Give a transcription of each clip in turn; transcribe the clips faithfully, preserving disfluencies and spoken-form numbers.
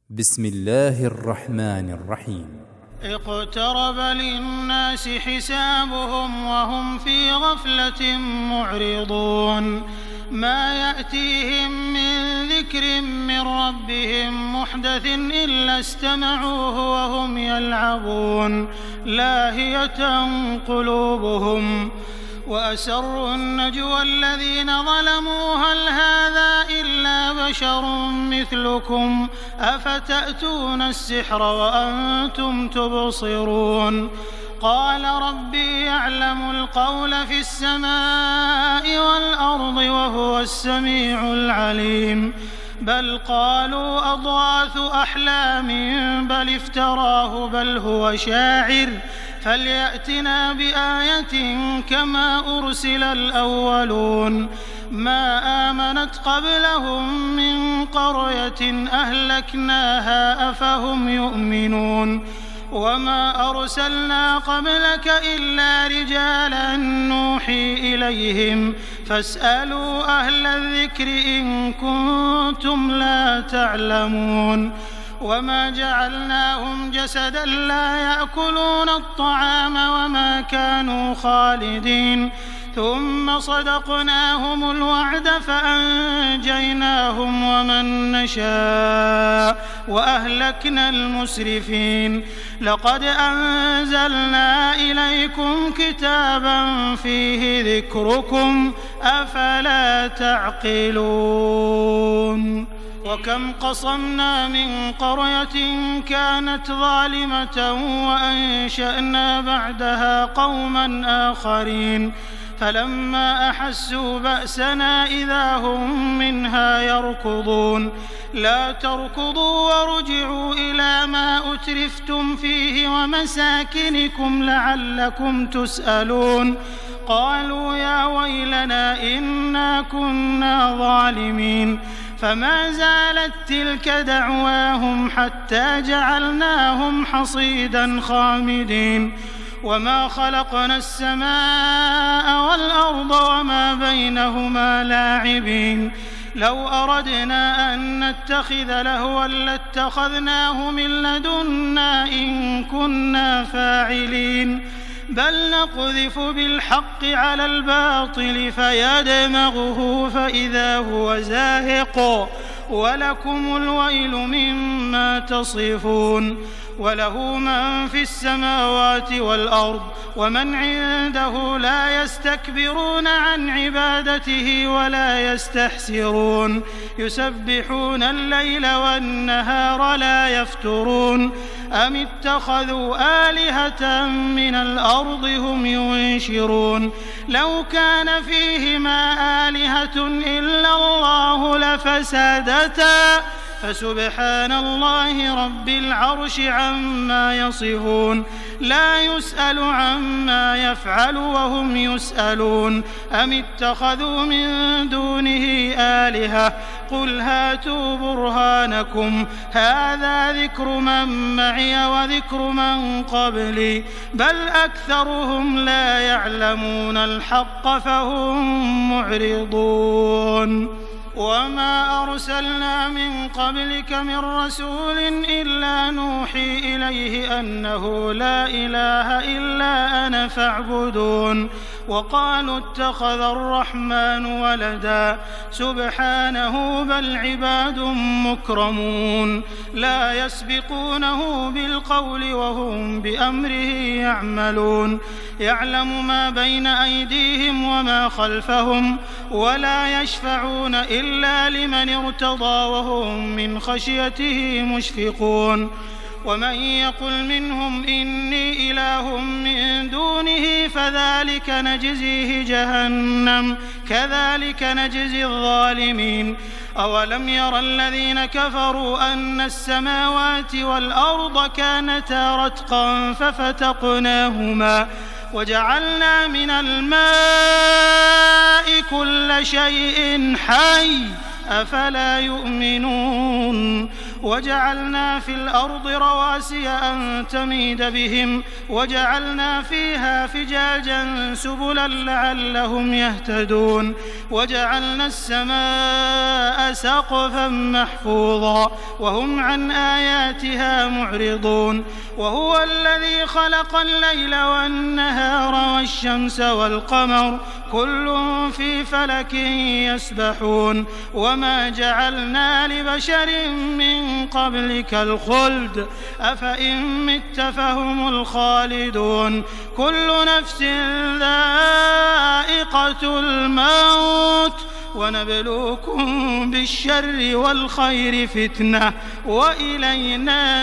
بسم الله الرحمن الرحيم. اقترب للناس حسابهم وهم في غفلة معرضون ما يأتيهم من ذكر من ربهم محدث إلا استمعوه وهم يلعبون لاهية قلوبهم وأسروا النجوى الذين ظلموا هل هذا إلا بشر مثلكم أفتأتون السحر وأنتم تبصرون قال ربي يعلم القول في السماء والأرض وهو السميع العليم بل قالوا أضغاث أحلام بل افتراه بل هو شاعر فليأتنا بآية كما أرسل الأولون ما آمنت قبلهم من قرية أهلكناها أفهم يؤمنون وما أرسلنا قبلك إلا رجالا نوحي إليهم فاسألوا أهل الذكر إن كنتم لا تعلمون وما جعلناهم جسدا لا يأكلون الطعام وما كانوا خالدين ثم صدقناهم الوعد فأنجيناهم ومن نشاء وأهلكنا المسرفين لقد أنزلنا إليكم كتابا فيه ذكركم أفلا تعقلون وكم قصمنا من قرية كانت ظالمة وأنشأنا بعدها قوما آخرين فلما أحسوا بأسنا إذا هم منها يركضون لا تركضوا وارجعوا إلى ما أترفتم فيه ومساكنكم لعلكم تسألون قالوا يا ويلنا إنا كنا ظالمين فما زالت تلك دعواهم حتى جعلناهم حصيدا خامدين وما خلقنا السماء والأرض وما بينهما لاعبين لو أردنا أن نتخذ لهوا لاتخذناه من لدنا إن كنا فاعلين بل نقذف بالحق على الباطل فيدمغه فإذا هو زاهق ولكم الويل مما تصفون وله من في السماوات والأرض ومن عنده لا يستكبرون عن عبادته ولا يستحسرون يسبحون الليل والنهار لا يفترون أم اتخذوا آلهة من الأرض هم ينشرون لو كان فيهما آلهة إلا الله لفسدتا فسبحان الله رب العرش عما يصفون لا يسأل عما يفعل وهم يسألون أم اتخذوا من دونه آلهة قل هاتوا برهانكم هذا ذكر من معي وذكر من قبلي بل أكثرهم لا يعلمون الحق فهم معرضون وما أرسلنا من قبلك من رسول إلا نوحي إليه أنه لا إله إلا أنا فاعبدون وقالوا اتخذ الرحمن ولدا سبحانه بل عباد مكرمون لا يسبقونه بالقول وهم بأمره يعملون يعلم ما بين أيديهم وما خلفهم ولا يشفعون إلا لمن ارتضى وهم من خشيته مشفقون ومن يقل منهم إني إله من دونه فذلك نجزيه جهنم كذلك نجزي الظالمين أولم ير الذين كفروا أن السماوات والأرض كانتا رتقا ففتقناهما وجعلنا من الماء كل شيء حي أفلا يؤمنون وجعلنا في الأرض رواسي أن تميد بهم وجعلنا فيها فجاجا سبلا لعلهم يهتدون وجعلنا السماء سقفا محفوظا وهم عن آياتها معرضون وهو الذي خلق الليل والنهار والشمس والقمر كل في فلك يسبحون وما جعلنا لبشر من قبلك الخلد أفإن مت فهم الخالدون كل نفس ذائقة الموت ونبلوكم بالشر والخير فتنة وإلينا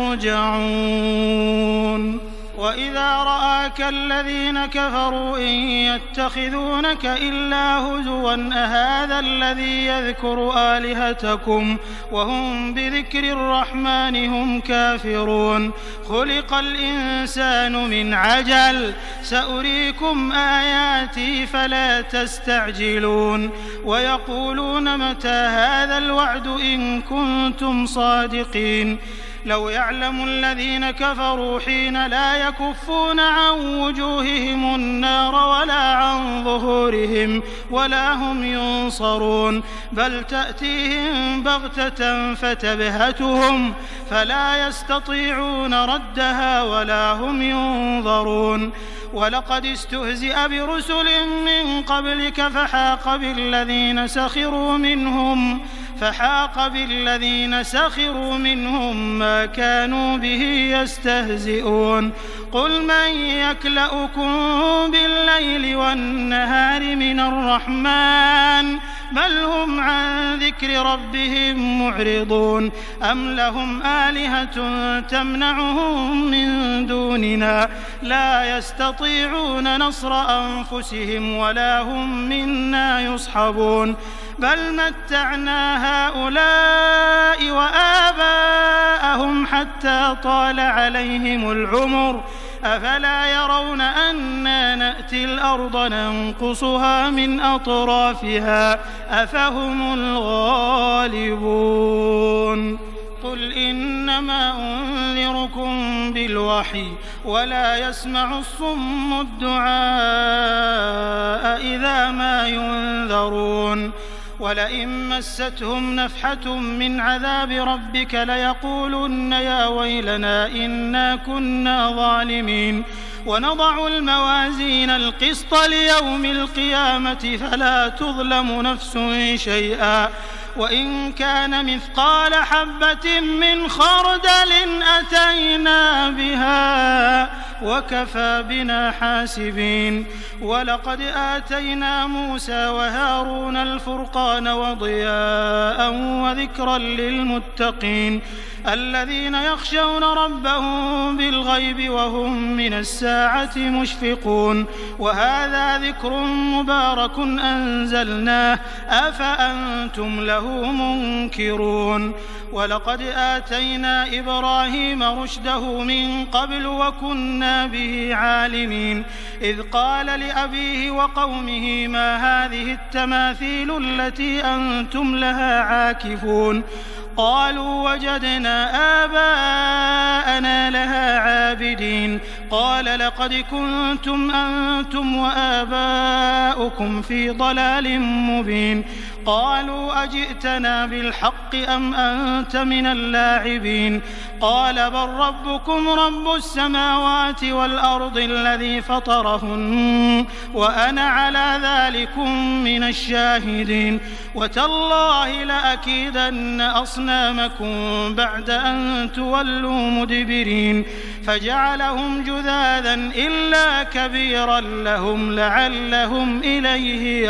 ترجعون وإذا رآك الذين كفروا إن يتخذونك إلا هزوا أهذا الذي يذكر آلهتكم وهم بذكر الرحمن هم كافرون خلق الإنسان من عجل سأريكم آياتي فلا تستعجلون ويقولون متى هذا الوعد إن كنتم صادقين لو يعلم الذين كفروا حين لا يكفون عن وجوههم النار ولا عن ظهورهم ولا هم ينصرون بل تأتيهم بغتة فتبهتهم فلا يستطيعون ردها ولا هم ينظرون ولقد استهزئ برسل من قبلك فحاق بالذين سخروا منهم فحاق بالذين سخروا منهم ما كانوا به يستهزئون قل من يكلؤكم بالليل والنهار من الرحمن بل هم عن ذكر ربهم معرضون أم لهم آلهة تمنعهم من دوننا لا يستطيعون نصر أنفسهم ولا هم منا يصحبون بل متعنا هؤلاء وآباءهم حتى طال عليهم العمر أفلا يرون أنا نأتي الأرض ننقصها من أطرافها أفهم الغالبون قل إنما أنذركم بالوحي ولا يسمع الصم الدعاء إذا ما ينذرون ولئن مستهم نفحة من عذاب ربك ليقولن يا ويلنا إنا كنا ظالمين ونضع الموازين القسط ليوم القيامة فلا تظلم نفس شيئا وإن كان مثقال حبة من خردل أتينا بها وكفى بنا حاسبين ولقد آتينا موسى وهارون الفرقان وضياء وذكرا للمتقين الذين يخشون ربهم بالغيب وهم من الساعة مشفقون وهذا ذكر مبارك أنزلناه أفأنتم له منكرون ولقد آتينا إبراهيم رشده من قبل وكنا به عالمين إذ قال لأبيه وقومه ما هذه التماثيل التي أنتم لها عاكفون قالوا وجدنا آباءنا لها عابدين قال لقد كنتم أنتم وآباؤكم في ضلال مبين قالوا أجئتنا بالحق أم أنت من اللاعبين قال بل ربكم رب السماوات والأرض الذي فطرهن وأنا على ذلكم من الشاهدين وتالله لأكيدن أصنامكم بعد أن تولوا مدبرين فجعلهم جذاذا إلا كبيرا لهم لعلهم إليه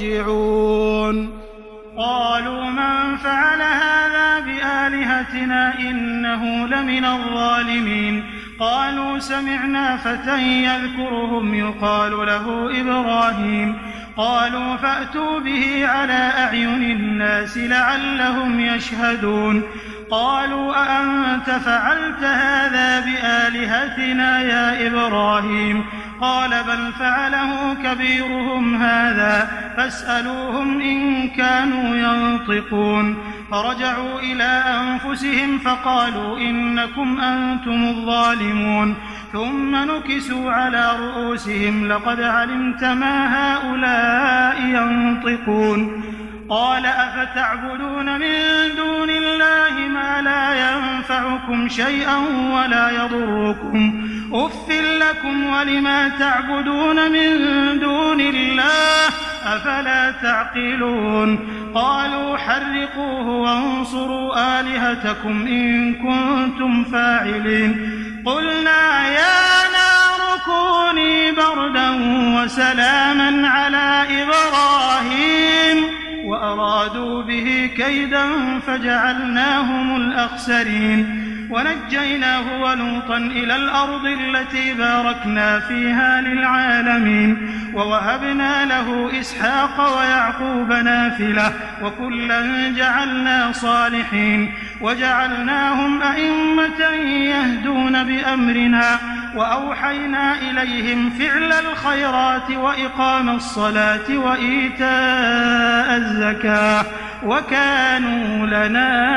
يرجعون قالوا من فعل هذا بآلهتنا إنه لمن الظالمين قالوا سمعنا فتى يذكرهم يقال له إبراهيم قالوا فأتوا به على أعين الناس لعلهم يشهدون قالوا أأنت فعلت هذا بآلهتنا يا إبراهيم قال بل فعله كبيرهم هذا فاسألوهم إن كانوا ينطقون فرجعوا إلى أنفسهم فقالوا إنكم أنتم الظالمون ثم نكسوا على رؤوسهم لقد علمت ما هؤلاء ينطقون قال أفتعبدون من دون الله ما لا ينفعكم شيئا ولا يضركم أف لكم ولما تعبدون من دون الله أفلا تعقلون قالوا حرقوه وانصروا آلهتكم إن كنتم فاعلين قلنا يا نار كوني بردا وسلاما على إبراهيم وأرادوا به كيدا فجعلناهم الأخسرين ونجيناه ولوطا إلى الأرض التي باركنا فيها للعالمين ووهبنا له إسحاق ويعقوب نافلة وكلا جعلنا صالحين وجعلناهم أئمة يهدون بأمرنا وأوحينا إليهم فعل الخيرات وإقام الصلاة وإيتاء الزكاة وكانوا لنا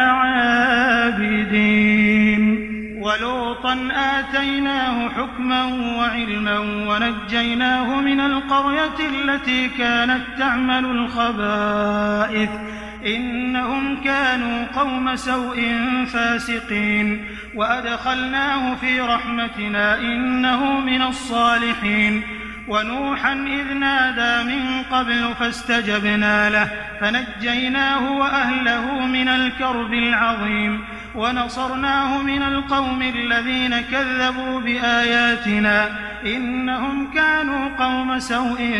عابدين ولوطا آتيناه حكما وعلما ونجيناه من القرية التي كانت تعمل الخبائث إنهم كانوا قوم سوء فاسقين وأدخلناه في رحمتنا إنه من الصالحين ونوحا إذ نادى من قبل فاستجبنا له فنجيناه وأهله من الكرب العظيم ونصرناه من القوم الذين كذبوا بآياتنا إنهم كانوا قوم سوء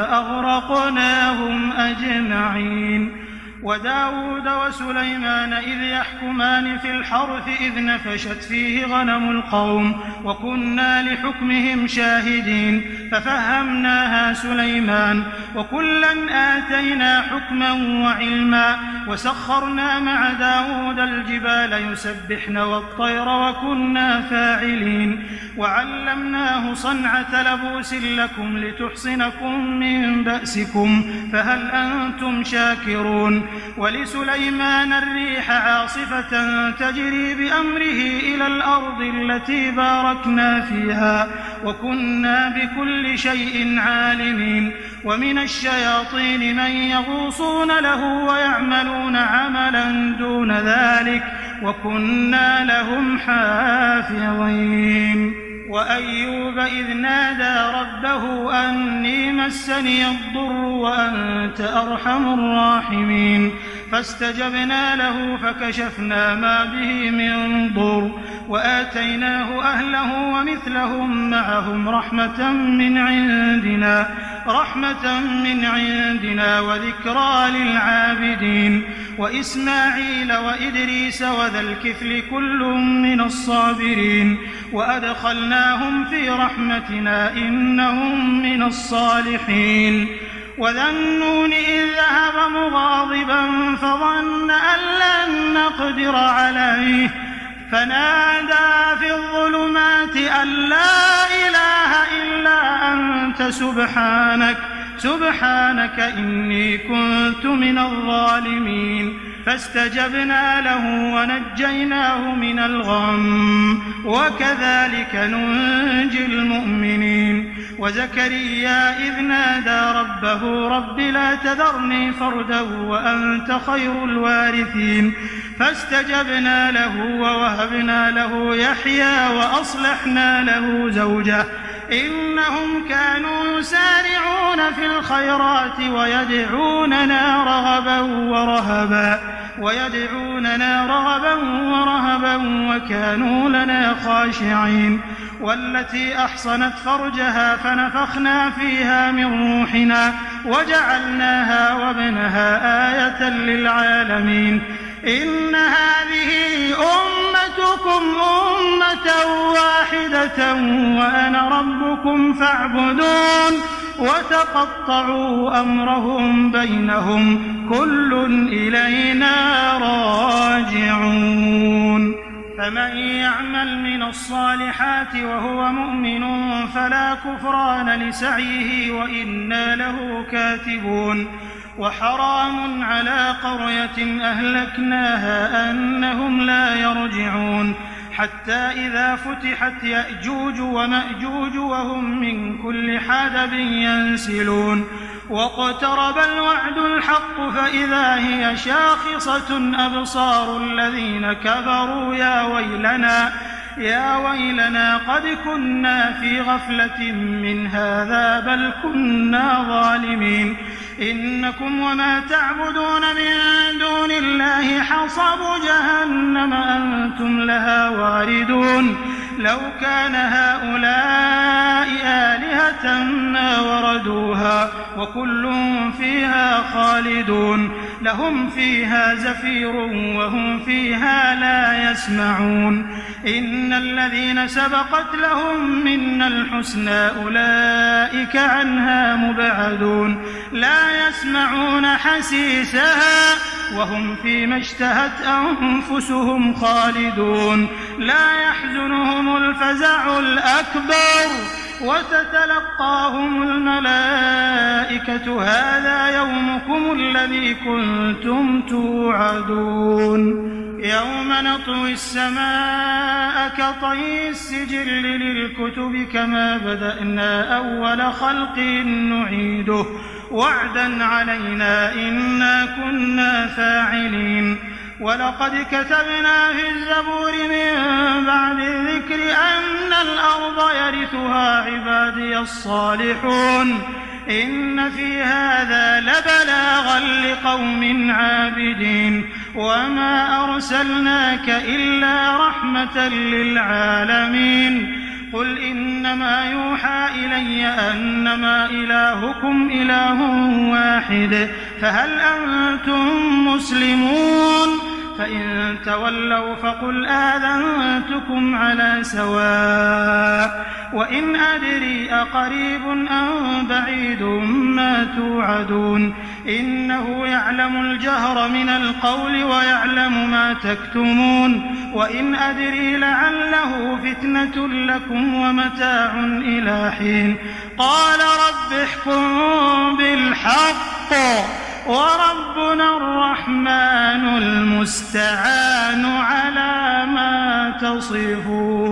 فأغرقناهم أجمعين وداود وسليمان إذ يحكمان في الحرث إذ نفشت فيه غنم القوم وكنا لحكمهم شاهدين ففهمناها سليمان وكلا آتينا حكما وعلما وسخرنا مع داود الجبال يسبحن والطير وكنا فاعلين وعلمناه صنعة لبوس لكم لتحصنكم من بأسكم فهل أنتم شاكرون ولسليمان الريح عاصفة تجري بأمره إلى الأرض التي باركنا فيها وكنا بكل شيء عالمين ومن الشياطين من يغوصون له ويعملون عملا دون ذلك وكنا لهم حافظين وأيوب إذ نادى ربه أني مسني الضر وأنت أرحم الراحمين فاستجبنا له فكشفنا ما به من ضر وآتيناه أهله ومثلهم معهم رحمة من عندنا رحمة من عندنا وذكرى للعابدين وإسماعيل وإدريس وذا الكفل كل من الصابرين وأدخلناهم في رحمتنا إنهم من الصالحين وذا النون إذ ذهب مغاضبا فظن أن لن نقدر عليه فنادى في الظلمات أن لا إله إلا أنت سبحانك سبحانك إني كنت من الظالمين فاستجبنا له ونجيناه من الغم وكذلك ننجي المؤمنين وزكريا إذ نادى ربه رب لا تذرني فردا وأنت خير الوارثين فاستجبنا له ووهبنا له يحيى وأصلحنا له زوجه إنهم كانوا يسارعون في الخيرات ويدعوننا رغبا ورهبا ويدعوننا رغبا ورهبا وكانوا لنا خاشعين والتي أحصنت فرجها فنفخنا فيها من روحنا وجعلناها وابنها آية للعالمين إن هذه أمتكم أمة واحدة وأنا ربكم فاعبدون وتقطعوا أمرهم بينهم كل إلينا راجعون فمن يعمل من الصالحات وهو مؤمن فلا كفران لسعيه وإنا له كاتبون وحرام على قرية أهلكناها أنهم لا يرجعون حتى إذا فتحت يأجوج ومأجوج وهم من كل حدب ينسلون واقترب الوعد الحق فإذا هي شاخصة أبصار الذين كفروا يا ويلنا يا ويلنا قد كنا في غفلة من هذا بل كنا ظالمين إنكم وما تعبدون من دون الله حصب جهنم أنتم لها واردون لو كان هؤلاء آلهة ما وردوها وكل فيها خالدون لهم فيها زفير وهم فيها لا يسمعون إن الذين سبقت لهم منا الحسنى أولئك عنها مبعدون لا يسمعون حسيسها وهم فيما اشتهت أنفسهم خالدون لا يحزنهم الفزع الأكبر وتتلقاهم الملائكة هذا يومكم الذي كنتم توعدون يوم نطوي السماء كطي السجل للكتب كما بدأنا أول خلق نعيده وعدا علينا إنا كنا فاعلين ولقد كتبنا في الزبور من بعد الذكر أن الأرض يرثها عبادي الصالحون إن في هذا لبلاغا لقوم عابدين وما أرسلناك إلا رحمة للعالمين قل إنما يوحى إلي أنما إلهكم إله واحد فهل أنتم مسلمون فإن تولوا فقل آذنتكم على سواء وإن أدري أقريب أم بعيد ما توعدون إنه يعلم الجهر من القول ويعلم ما تكتمون وإن أدري لعله فتنة لكم ومتاع إلى حين قال رب احكم بالحق وربنا الرحمن المستعان على ما تصفون.